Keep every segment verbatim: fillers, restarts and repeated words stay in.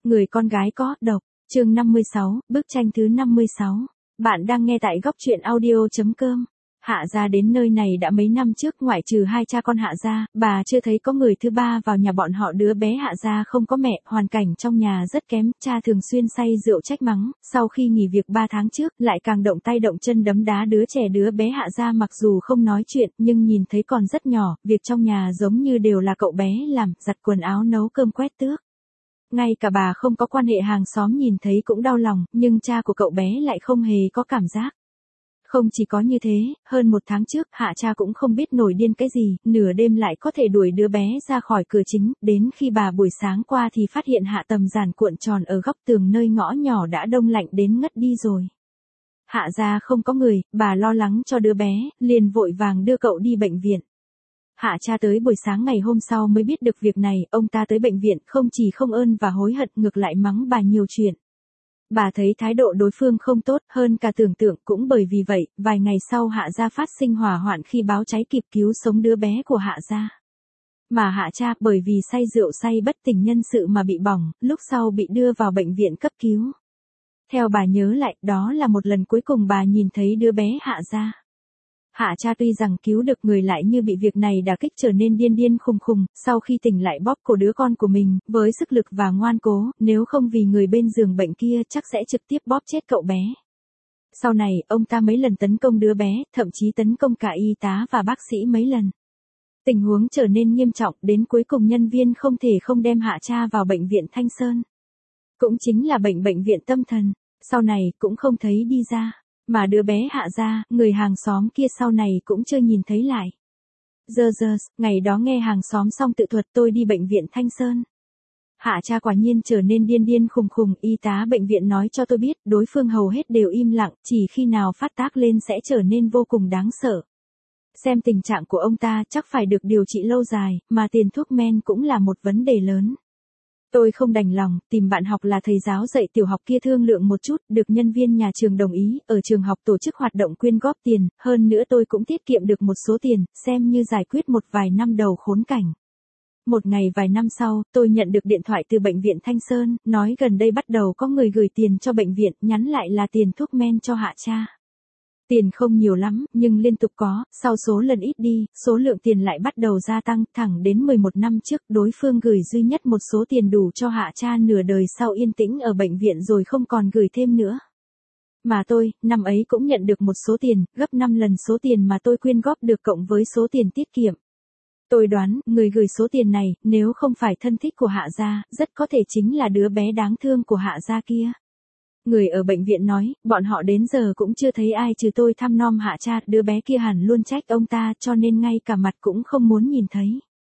Người con gái có độc, chương năm mươi sáu, bức tranh thứ năm mươi sáu. Bạn đang nghe tại góc truyện audio.com. Hạ gia đến nơi này đã mấy năm trước, ngoại trừ hai cha con Hạ gia, bà chưa thấy có người thứ ba vào nhà bọn họ. Đứa bé Hạ gia không có mẹ, hoàn cảnh trong nhà rất kém, cha thường xuyên say rượu trách mắng, sau khi nghỉ việc ba tháng trước, lại càng động tay động chân đấm đá đứa trẻ. Đứa bé Hạ gia mặc dù không nói chuyện, nhưng nhìn thấy còn rất nhỏ, việc trong nhà giống như đều là cậu bé làm, giặt quần áo, nấu cơm, quét tước. Ngay cả bà không có quan hệ hàng xóm nhìn thấy cũng đau lòng, nhưng cha của cậu bé lại không hề có cảm giác. Không chỉ có như thế, hơn một tháng trước, Hạ cha cũng không biết nổi điên cái gì, nửa đêm lại có thể đuổi đứa bé ra khỏi cửa chính, đến khi bà buổi sáng qua thì phát hiện Hạ Tầm Giản cuộn tròn ở góc tường nơi ngõ nhỏ đã đông lạnh đến ngất đi rồi. Hạ gia không có người, bà lo lắng cho đứa bé, liền vội vàng đưa cậu đi bệnh viện. Hạ cha tới buổi sáng ngày hôm sau mới biết được việc này, ông ta tới bệnh viện không chỉ không ơn và hối hận, ngược lại mắng bà nhiều chuyện. Bà thấy thái độ đối phương không tốt hơn cả tưởng tượng, cũng bởi vì vậy, vài ngày sau Hạ gia phát sinh hỏa hoạn khi báo cháy kịp cứu sống đứa bé của Hạ gia. Mà Hạ cha bởi vì say rượu say bất tỉnh nhân sự mà bị bỏng, lúc sau bị đưa vào bệnh viện cấp cứu. Theo bà nhớ lại, đó là một lần cuối cùng bà nhìn thấy đứa bé Hạ gia. Hạ cha tuy rằng cứu được người lại như bị việc này đả kích trở nên điên điên khùng khùng, sau khi tỉnh lại bóp cổ đứa con của mình, với sức lực và ngoan cố, nếu không vì người bên giường bệnh kia chắc sẽ trực tiếp bóp chết cậu bé. Sau này, ông ta mấy lần tấn công đứa bé, thậm chí tấn công cả y tá và bác sĩ mấy lần. Tình huống trở nên nghiêm trọng, đến cuối cùng nhân viên không thể không đem Hạ cha vào bệnh viện Thanh Sơn. Cũng chính là bệnh bệnh viện tâm thần, sau này cũng không thấy đi ra. Mà đứa bé Hạ gia, người hàng xóm kia sau này cũng chưa nhìn thấy lại. Giờ giờ, ngày đó nghe hàng xóm xong tự thuật tôi đi bệnh viện Thanh Sơn. Hạ cha quả nhiên trở nên điên điên khùng khùng, y tá bệnh viện nói cho tôi biết, đối phương hầu hết đều im lặng, chỉ khi nào phát tác lên sẽ trở nên vô cùng đáng sợ. Xem tình trạng của ông ta chắc phải được điều trị lâu dài, mà tiền thuốc men cũng là một vấn đề lớn. Tôi không đành lòng, tìm bạn học là thầy giáo dạy tiểu học kia thương lượng một chút, được nhân viên nhà trường đồng ý, ở trường học tổ chức hoạt động quyên góp tiền, hơn nữa tôi cũng tiết kiệm được một số tiền, xem như giải quyết một vài năm đầu khốn cảnh. Một ngày vài năm sau, tôi nhận được điện thoại từ bệnh viện Thanh Sơn, nói gần đây bắt đầu có người gửi tiền cho bệnh viện, nhắn lại là tiền thuốc men cho Hạ cha. Tiền không nhiều lắm, nhưng liên tục có, sau số lần ít đi, số lượng tiền lại bắt đầu gia tăng, thẳng đến mười một năm trước, đối phương gửi duy nhất một số tiền đủ cho Hạ cha nửa đời sau yên tĩnh ở bệnh viện rồi không còn gửi thêm nữa. Mà tôi, năm ấy cũng nhận được một số tiền, gấp năm lần số tiền mà tôi quyên góp được cộng với số tiền tiết kiệm. Tôi đoán, người gửi số tiền này, nếu không phải thân thích của Hạ gia, rất có thể chính là đứa bé đáng thương của Hạ gia kia. Người ở bệnh viện nói, bọn họ đến giờ cũng chưa thấy ai trừ tôi thăm nom Hạ cha, đứa bé kia hẳn luôn trách ông ta, cho nên ngay cả mặt cũng không muốn nhìn thấy.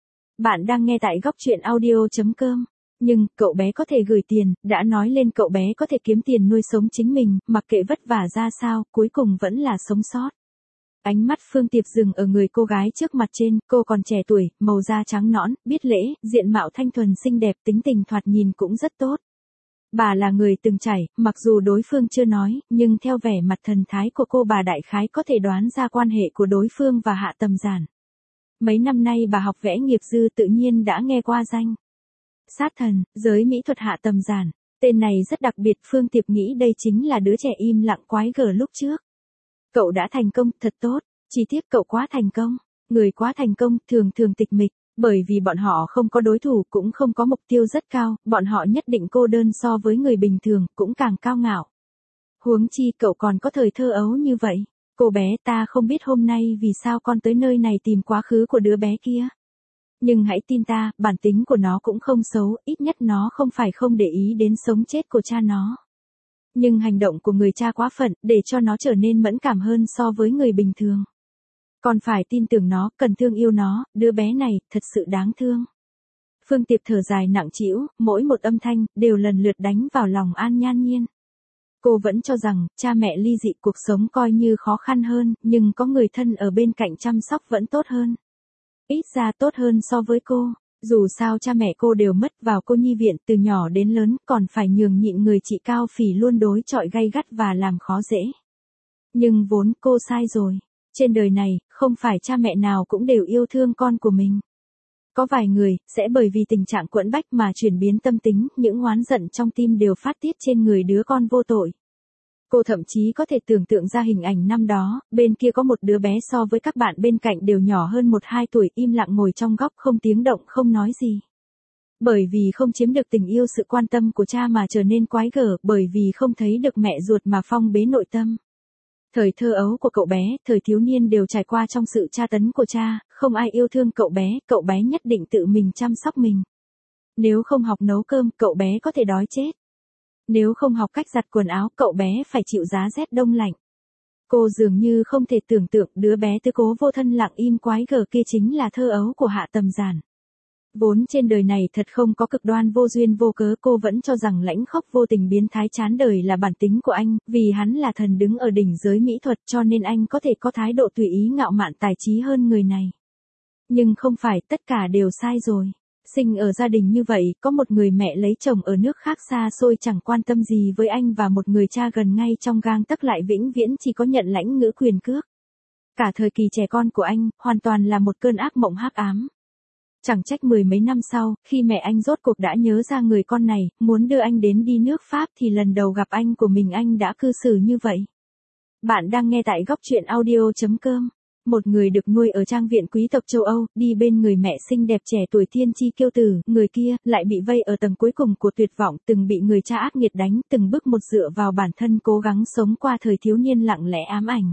Bạn đang nghe tại góc truyện audio.com. Nhưng, cậu bé có thể gửi tiền, đã nói lên cậu bé có thể kiếm tiền nuôi sống chính mình, mặc kệ vất vả ra sao, cuối cùng vẫn là sống sót. Ánh mắt Phương Tiệp dừng ở người cô gái trước mặt trên, cô còn trẻ tuổi, màu da trắng nõn, biết lễ, diện mạo thanh thuần xinh đẹp, tính tình thoạt nhìn cũng rất tốt. Bà là người từng trải, mặc dù đối phương chưa nói, nhưng theo vẻ mặt thần thái của cô bà đại khái có thể đoán ra quan hệ của đối phương và Hạ Tầm Giản. Mấy năm nay bà học vẽ nghiệp dư tự nhiên đã nghe qua danh. Sát thần, giới mỹ thuật Hạ Tầm Giản. Tên này rất đặc biệt, Phương Tiệp nghĩ đây chính là đứa trẻ im lặng quái gở lúc trước. Cậu đã thành công, thật tốt, chỉ tiếc cậu quá thành công. Người quá thành công thường thường tịch mịch. Bởi vì bọn họ không có đối thủ, cũng không có mục tiêu rất cao, bọn họ nhất định cô đơn so với người bình thường, cũng càng cao ngạo. Huống chi cậu còn có thời thơ ấu như vậy. Cô bé, ta không biết hôm nay vì sao con tới nơi này tìm quá khứ của đứa bé kia. Nhưng hãy tin ta, bản tính của nó cũng không xấu, ít nhất nó không phải không để ý đến sống chết của cha nó. Nhưng hành động của người cha quá phận, để cho nó trở nên mẫn cảm hơn so với người bình thường. Còn phải tin tưởng nó, cần thương yêu nó, đứa bé này, thật sự đáng thương. Phương Tiệp thở dài nặng trĩu, mỗi một âm thanh, đều lần lượt đánh vào lòng An Nhan Nhiên. Cô vẫn cho rằng, cha mẹ ly dị cuộc sống coi như khó khăn hơn, nhưng có người thân ở bên cạnh chăm sóc vẫn tốt hơn. Ít ra tốt hơn so với cô, dù sao cha mẹ cô đều mất vào cô nhi viện từ nhỏ đến lớn, còn phải nhường nhịn người chị cao phỉ luôn đối chọi gay gắt và làm khó dễ. Nhưng vốn cô sai rồi. Trên đời này, không phải cha mẹ nào cũng đều yêu thương con của mình. Có vài người, sẽ bởi vì tình trạng quẫn bách mà chuyển biến tâm tính, những oán giận trong tim đều phát tiết trên người đứa con vô tội. Cô thậm chí có thể tưởng tượng ra hình ảnh năm đó, bên kia có một đứa bé so với các bạn bên cạnh đều nhỏ hơn một hai tuổi, im lặng ngồi trong góc không tiếng động không nói gì. Bởi vì không chiếm được tình yêu sự quan tâm của cha mà trở nên quái gở, bởi vì không thấy được mẹ ruột mà phong bế nội tâm. Thời thơ ấu của cậu bé, thời thiếu niên đều trải qua trong sự tra tấn của cha, không ai yêu thương cậu bé, cậu bé nhất định tự mình chăm sóc mình. Nếu không học nấu cơm, cậu bé có thể đói chết. Nếu không học cách giặt quần áo, cậu bé phải chịu giá rét đông lạnh. Cô dường như không thể tưởng tượng đứa bé tứ cố vô thân lặng im quái gở kia chính là thơ ấu của Hạ Tầm Giản. Vốn trên đời này thật không có cực đoan vô duyên vô cớ, cô vẫn cho rằng lãnh khốc vô tình biến thái chán đời là bản tính của anh, vì hắn là thần đứng ở đỉnh giới mỹ thuật cho nên anh có thể có thái độ tùy ý ngạo mạn tài trí hơn người này. Nhưng không phải, tất cả đều sai rồi. Sinh ở gia đình như vậy, có một người mẹ lấy chồng ở nước khác xa xôi chẳng quan tâm gì với anh và một người cha gần ngay trong gang tấc lại vĩnh viễn chỉ có nhận lãnh ngữ quyền cước. Cả thời kỳ trẻ con của anh, hoàn toàn là một cơn ác mộng hắc ám. Chẳng trách mười mấy năm sau, khi mẹ anh rốt cuộc đã nhớ ra người con này, muốn đưa anh đến đi nước Pháp thì lần đầu gặp anh của mình anh đã cư xử như vậy. Bạn đang nghe tại góc truyện audio chấm com. Một người được nuôi ở trang viện quý tộc châu Âu, đi bên người mẹ xinh đẹp trẻ tuổi thiên chi kiêu tử, người kia, lại bị vây ở tầng cuối cùng của tuyệt vọng, từng bị người cha ác nghiệt đánh, từng bước một dựa vào bản thân cố gắng sống qua thời thiếu niên lặng lẽ ám ảnh.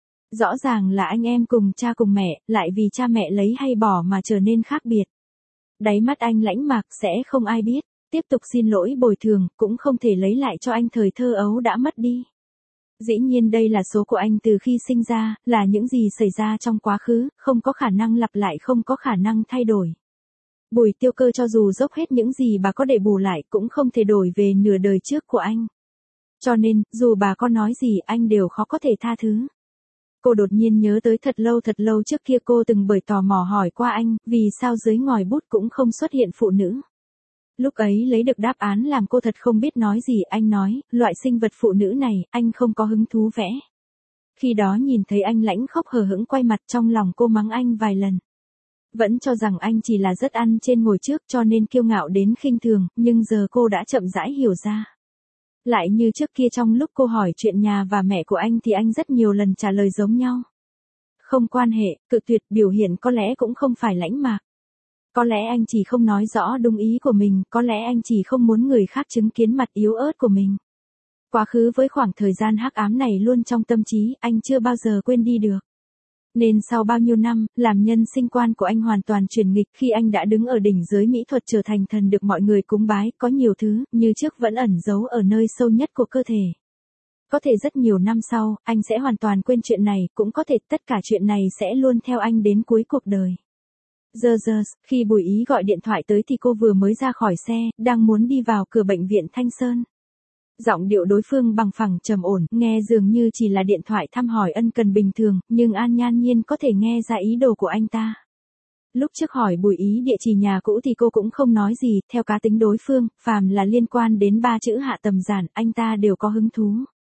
Rõ ràng là anh em cùng cha cùng mẹ, lại vì cha mẹ lấy hay bỏ mà trở nên khác biệt. Đáy mắt anh lãnh mạc sẽ không ai biết, tiếp tục xin lỗi bồi thường, cũng không thể lấy lại cho anh thời thơ ấu đã mất đi. Dĩ nhiên đây là số của anh từ khi sinh ra, là những gì xảy ra trong quá khứ, không có khả năng lặp lại, không có khả năng thay đổi. Bùi Tiêu Cơ cho dù dốc hết những gì bà có để bù lại cũng không thể đổi về nửa đời trước của anh. Cho nên, dù bà có nói gì anh đều khó có thể tha thứ. Cô đột nhiên nhớ tới thật lâu thật lâu trước kia cô từng bởi tò mò hỏi qua anh, vì sao dưới ngòi bút cũng không xuất hiện phụ nữ. Lúc ấy lấy được đáp án làm cô thật không biết nói gì, anh nói, loại sinh vật phụ nữ này, anh không có hứng thú vẽ. Khi đó nhìn thấy anh lãnh khóc hờ hững quay mặt, trong lòng cô mắng anh vài lần. Vẫn cho rằng anh chỉ là rất ăn trên ngồi trước cho nên kiêu ngạo đến khinh thường, nhưng giờ cô đã chậm rãi hiểu ra. Lại như trước kia trong lúc cô hỏi chuyện nhà và mẹ của anh thì anh rất nhiều lần trả lời giống nhau. Không quan hệ, cự tuyệt biểu hiện có lẽ cũng không phải lãnh mạc. Có lẽ anh chỉ không nói rõ đúng ý của mình, có lẽ anh chỉ không muốn người khác chứng kiến mặt yếu ớt của mình. Quá khứ với khoảng thời gian hắc ám này luôn trong tâm trí, anh chưa bao giờ quên đi được. Nên sau bao nhiêu năm, làm nhân sinh quan của anh hoàn toàn chuyển nghịch khi anh đã đứng ở đỉnh giới mỹ thuật trở thành thần được mọi người cúng bái, có nhiều thứ, như trước vẫn ẩn giấu ở nơi sâu nhất của cơ thể. Có thể rất nhiều năm sau, anh sẽ hoàn toàn quên chuyện này, cũng có thể tất cả chuyện này sẽ luôn theo anh đến cuối cuộc đời. Giờ giờ, khi Bùi Ý gọi điện thoại tới thì cô vừa mới ra khỏi xe, đang muốn đi vào cửa bệnh viện Thanh Sơn. Giọng điệu đối phương bằng phẳng trầm ổn, nghe dường như chỉ là điện thoại thăm hỏi ân cần bình thường, nhưng An Nhan Nhiên có thể nghe ra ý đồ của anh ta. Lúc trước hỏi Bùi Ý địa chỉ nhà cũ thì cô cũng không nói gì, theo cá tính đối phương, phàm là liên quan đến ba chữ Hạ Tầm Giản, anh ta đều có hứng thú.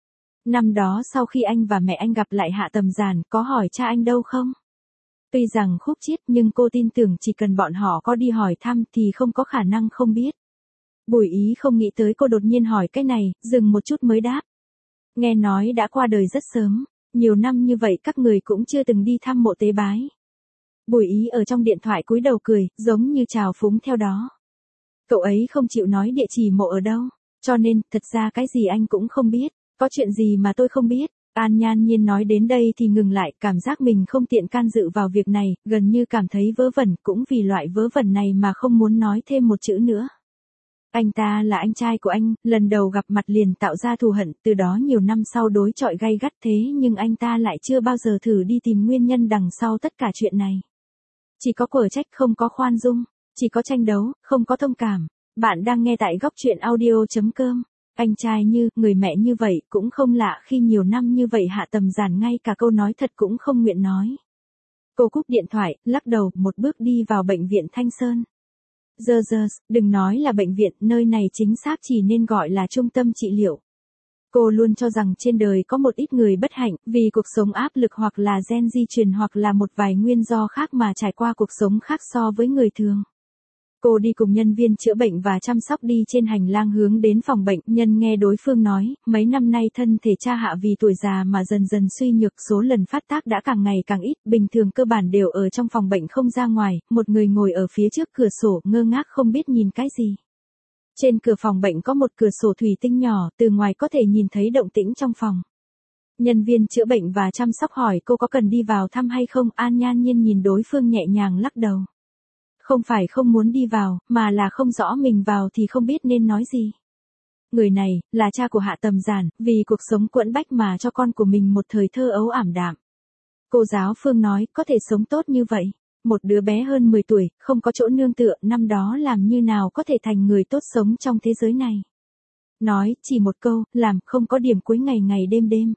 Năm đó sau khi anh và mẹ anh gặp lại Hạ Tầm Giản, có hỏi cha anh đâu không? Tuy rằng khúc chiết nhưng cô tin tưởng chỉ cần bọn họ có đi hỏi thăm thì không có khả năng không biết. Bùi Ý không nghĩ tới cô đột nhiên hỏi cái này, dừng một chút mới đáp. Nghe nói đã qua đời rất sớm, nhiều năm như vậy các người cũng chưa từng đi thăm mộ tế bái. Bùi Ý ở trong điện thoại cúi đầu cười, giống như trào phúng theo đó. Cậu ấy không chịu nói địa chỉ mộ ở đâu, cho nên, thật ra cái gì anh cũng không biết, có chuyện gì mà tôi không biết. An Nhan Nhiên nói đến đây thì ngừng lại, cảm giác mình không tiện can dự vào việc này, gần như cảm thấy vớ vẩn, cũng vì loại vớ vẩn này mà không muốn nói thêm một chữ nữa. Anh ta là anh trai của anh, lần đầu gặp mặt liền tạo ra thù hận, từ đó nhiều năm sau đối chọi gay gắt thế nhưng anh ta lại chưa bao giờ thử đi tìm nguyên nhân đằng sau tất cả chuyện này. Chỉ có quở trách không có khoan dung, chỉ có tranh đấu, không có thông cảm. Bạn đang nghe tại góc truyện audio chấm com. Anh trai như, người mẹ như vậy, cũng không lạ khi nhiều năm như vậy Hạ Tầm Giản ngay cả câu nói thật cũng không nguyện nói. Cô cúp điện thoại, lắc đầu, một bước đi vào bệnh viện Thanh Sơn. Giờ giờ, đừng nói là bệnh viện, nơi này chính xác chỉ nên gọi là trung tâm trị liệu. Cô luôn cho rằng trên đời có một ít người bất hạnh vì cuộc sống áp lực hoặc là gen di truyền hoặc là một vài nguyên do khác mà trải qua cuộc sống khác so với người thường. Cô đi cùng nhân viên chữa bệnh và chăm sóc đi trên hành lang hướng đến phòng bệnh, nhân nghe đối phương nói, mấy năm nay thân thể cha Hạ vì tuổi già mà dần dần suy nhược, số lần phát tác đã càng ngày càng ít, bình thường cơ bản đều ở trong phòng bệnh không ra ngoài, một người ngồi ở phía trước cửa sổ ngơ ngác không biết nhìn cái gì. Trên cửa phòng bệnh có một cửa sổ thủy tinh nhỏ, từ ngoài có thể nhìn thấy động tĩnh trong phòng. Nhân viên chữa bệnh và chăm sóc hỏi cô có cần đi vào thăm hay không, An Nhan Nhiên nhìn đối phương nhẹ nhàng lắc đầu. Không phải không muốn đi vào, mà là không rõ mình vào thì không biết nên nói gì. Người này, là cha của Hạ Tầm Giản, vì cuộc sống quẫn bách mà cho con của mình một thời thơ ấu ảm đạm. Cô giáo Phương nói, có thể sống tốt như vậy. Một đứa bé hơn mười tuổi, không có chỗ nương tựa, năm đó làm như nào có thể thành người tốt sống trong thế giới này. Nói, chỉ một câu, làm, không có điểm cuối ngày ngày đêm đêm.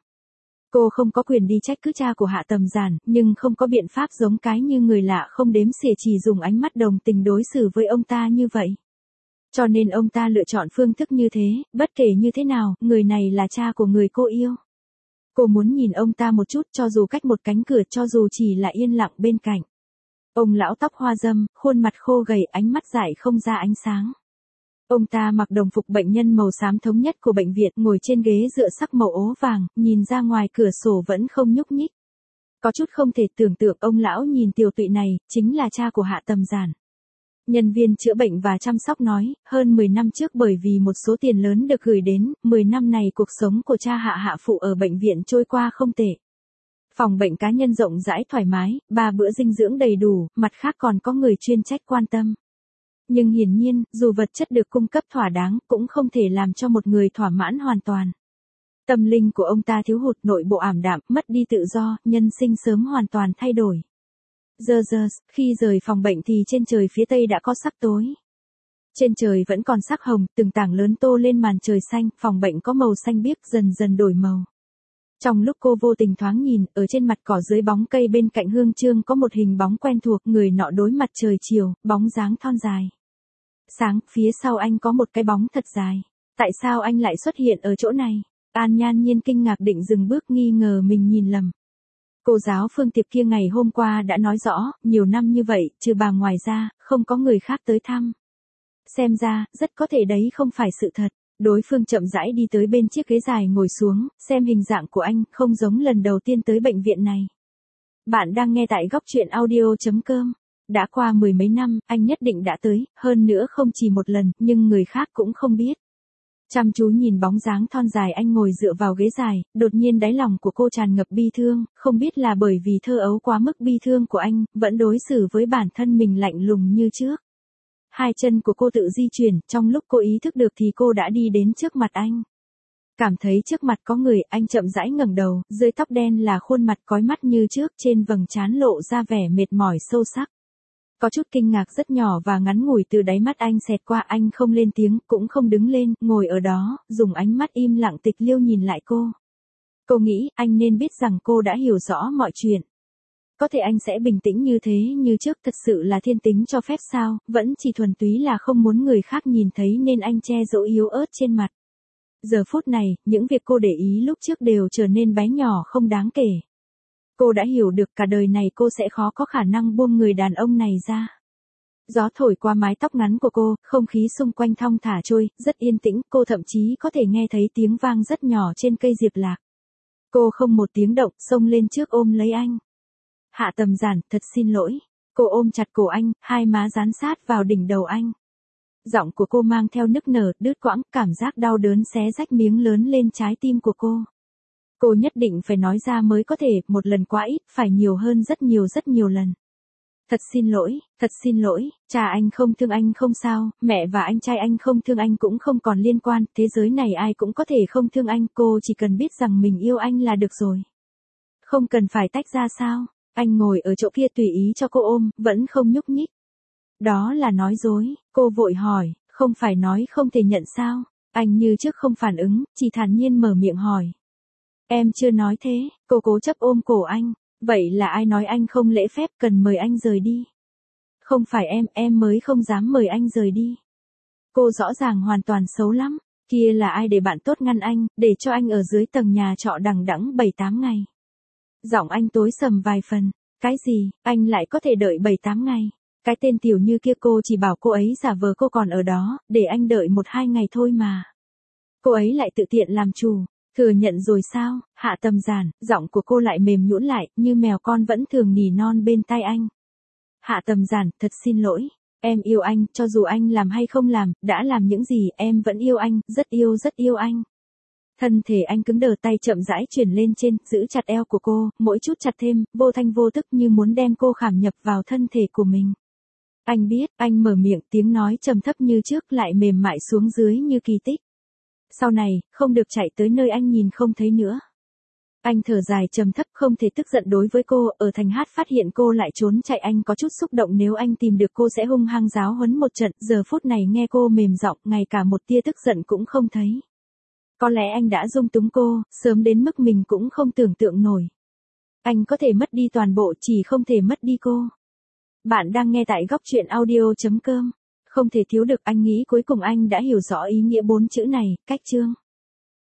Cô không có quyền đi trách cứ cha của Hạ Tầm Giản, nhưng không có biện pháp giống cái như người lạ không đếm xỉa chỉ dùng ánh mắt đồng tình đối xử với ông ta như vậy. Cho nên ông ta lựa chọn phương thức như thế, bất kể như thế nào, người này là cha của người cô yêu. Cô muốn nhìn ông ta một chút cho dù cách một cánh cửa, cho dù chỉ là yên lặng bên cạnh. Ông lão tóc hoa râm, khuôn mặt khô gầy, ánh mắt dại không ra ánh sáng. Ông ta mặc đồng phục bệnh nhân màu xám thống nhất của bệnh viện, ngồi trên ghế dựa sắc màu ố vàng, nhìn ra ngoài cửa sổ vẫn không nhúc nhích. Có chút không thể tưởng tượng ông lão nhìn tiều tụy này, chính là cha của Hạ Tầm Giản. Nhân viên chữa bệnh và chăm sóc nói, hơn mười năm trước bởi vì một số tiền lớn được gửi đến, mười năm này cuộc sống của cha Hạ Hạ Phụ ở bệnh viện trôi qua không tệ. Phòng bệnh cá nhân rộng rãi thoải mái, ba bữa dinh dưỡng đầy đủ, mặt khác còn có người chuyên trách quan tâm. Nhưng hiển nhiên, dù vật chất được cung cấp thỏa đáng, cũng không thể làm cho một người thỏa mãn hoàn toàn. Tâm linh của ông ta thiếu hụt, nội bộ ảm đạm, mất đi tự do, nhân sinh sớm hoàn toàn thay đổi. Giờ giờ, khi rời phòng bệnh thì trên trời phía tây đã có sắc tối. Trên trời vẫn còn sắc hồng, từng tảng lớn tô lên màn trời xanh, phòng bệnh có màu xanh biếc dần dần đổi màu. Trong lúc cô vô tình thoáng nhìn, ở trên mặt cỏ dưới bóng cây bên cạnh hương chương có một hình bóng quen thuộc, người nọ đối mặt trời chiều, bóng dáng thon dài. Sáng, phía sau anh có một cái bóng thật dài. Tại sao anh lại xuất hiện ở chỗ này? An Nhan Nhiên kinh ngạc định dừng bước, nghi ngờ mình nhìn lầm. Cô giáo Phương Tiệp kia ngày hôm qua đã nói rõ, nhiều năm như vậy, trừ bà ngoài ra, không có người khác tới thăm. Xem ra, rất có thể đấy không phải sự thật. Đối phương chậm rãi đi tới bên chiếc ghế dài ngồi xuống, xem hình dạng của anh, không giống lần đầu tiên tới bệnh viện này. Bạn đang nghe tại góc truyện audio chấm com. Đã qua mười mấy năm, anh nhất định đã tới, hơn nữa không chỉ một lần, nhưng người khác cũng không biết. Chăm chú nhìn bóng dáng thon dài anh ngồi dựa vào ghế dài, đột nhiên đáy lòng của cô tràn ngập bi thương, không biết là bởi vì thơ ấu quá mức bi thương của anh, vẫn đối xử với bản thân mình lạnh lùng như trước. Hai chân của cô tự di chuyển, trong lúc cô ý thức được thì cô đã đi đến trước mặt anh. Cảm thấy trước mặt có người, anh chậm rãi ngẩng đầu, dưới tóc đen là khuôn mặt cói mắt như trước, trên vầng trán lộ ra vẻ mệt mỏi sâu sắc. Có chút kinh ngạc rất nhỏ và ngắn ngủi từ đáy mắt anh xẹt qua, anh không lên tiếng, cũng không đứng lên, ngồi ở đó, dùng ánh mắt im lặng tịch liêu nhìn lại cô. Cô nghĩ, anh nên biết rằng cô đã hiểu rõ mọi chuyện. Có thể anh sẽ bình tĩnh như thế như trước, thật sự là thiên tính cho phép sao, vẫn chỉ thuần túy là không muốn người khác nhìn thấy nên anh che giấu yếu ớt trên mặt. Giờ phút này, những việc cô để ý lúc trước đều trở nên bé nhỏ không đáng kể. Cô đã hiểu được cả đời này cô sẽ khó có khả năng buông người đàn ông này ra. Gió thổi qua mái tóc ngắn của cô, không khí xung quanh thong thả trôi, rất yên tĩnh, cô thậm chí có thể nghe thấy tiếng vang rất nhỏ trên cây diệp lạc. Cô không một tiếng động, xông lên trước ôm lấy anh. Hạ Tầm Giản, thật xin lỗi. Cô ôm chặt cổ anh, hai má dán sát vào đỉnh đầu anh. Giọng của cô mang theo nức nở, đứt quãng, cảm giác đau đớn xé rách miếng lớn lên trái tim của cô. Cô nhất định phải nói ra mới có thể, một lần quá ít, phải nhiều hơn rất nhiều rất nhiều lần. Thật xin lỗi, thật xin lỗi, cha anh không thương anh không sao, mẹ và anh trai anh không thương anh cũng không còn liên quan, thế giới này ai cũng có thể không thương anh, cô chỉ cần biết rằng mình yêu anh là được rồi. Không cần phải tách ra sao, anh ngồi ở chỗ kia tùy ý cho cô ôm, vẫn không nhúc nhích. Đó là nói dối, cô vội hỏi, không phải nói không thể nhận sao, anh như trước không phản ứng, chỉ thản nhiên mở miệng hỏi. Em chưa nói thế, cô cố chấp ôm cổ anh, vậy là ai nói anh không lễ phép cần mời anh rời đi? Không phải em, em mới không dám mời anh rời đi. Cô rõ ràng hoàn toàn xấu lắm, Kia là ai để bạn tốt ngăn anh, để cho anh ở dưới tầng nhà trọ đằng đẵng bảy tám ngày. Giọng anh tối sầm vài phần. Cái gì, anh lại có thể đợi bảy tám ngày? Cái tên tiểu như kia cô chỉ bảo cô ấy giả vờ cô còn ở đó, để anh đợi một hai ngày thôi mà. Cô ấy lại tự tiện làm chủ. Thừa nhận rồi sao? Hạ Tầm Giản, giọng của cô lại mềm nhũn lại, như mèo con vẫn thường nỉ non bên tai anh. Hạ Tầm Giản, thật xin lỗi. Em yêu anh, cho dù anh làm hay không làm, đã làm những gì, em vẫn yêu anh, rất yêu rất yêu anh. Thân thể anh cứng đờ, tay chậm rãi chuyển lên trên, giữ chặt eo của cô, mỗi chút chặt thêm, vô thanh vô tức như muốn đem cô khảm nhập vào thân thể của mình. Anh biết, anh mở miệng, tiếng nói trầm thấp như trước lại mềm mại xuống dưới như kỳ tích. Sau này, không được chạy tới nơi anh nhìn không thấy nữa. Anh thở dài trầm thấp, không thể tức giận đối với cô, ở thành hát phát hiện cô lại trốn chạy, anh có chút xúc động, nếu anh tìm được cô sẽ hung hăng giáo huấn một trận, giờ phút này nghe cô mềm giọng, ngay cả một tia tức giận cũng không thấy. Có lẽ anh đã dung túng cô, sớm đến mức mình cũng không tưởng tượng nổi. Anh có thể mất đi toàn bộ, chỉ không thể mất đi cô. Bạn đang nghe tại góc truyện audio chấm com. Không thể thiếu được, anh nghĩ cuối cùng anh đã hiểu rõ ý nghĩa bốn chữ này, cách chương.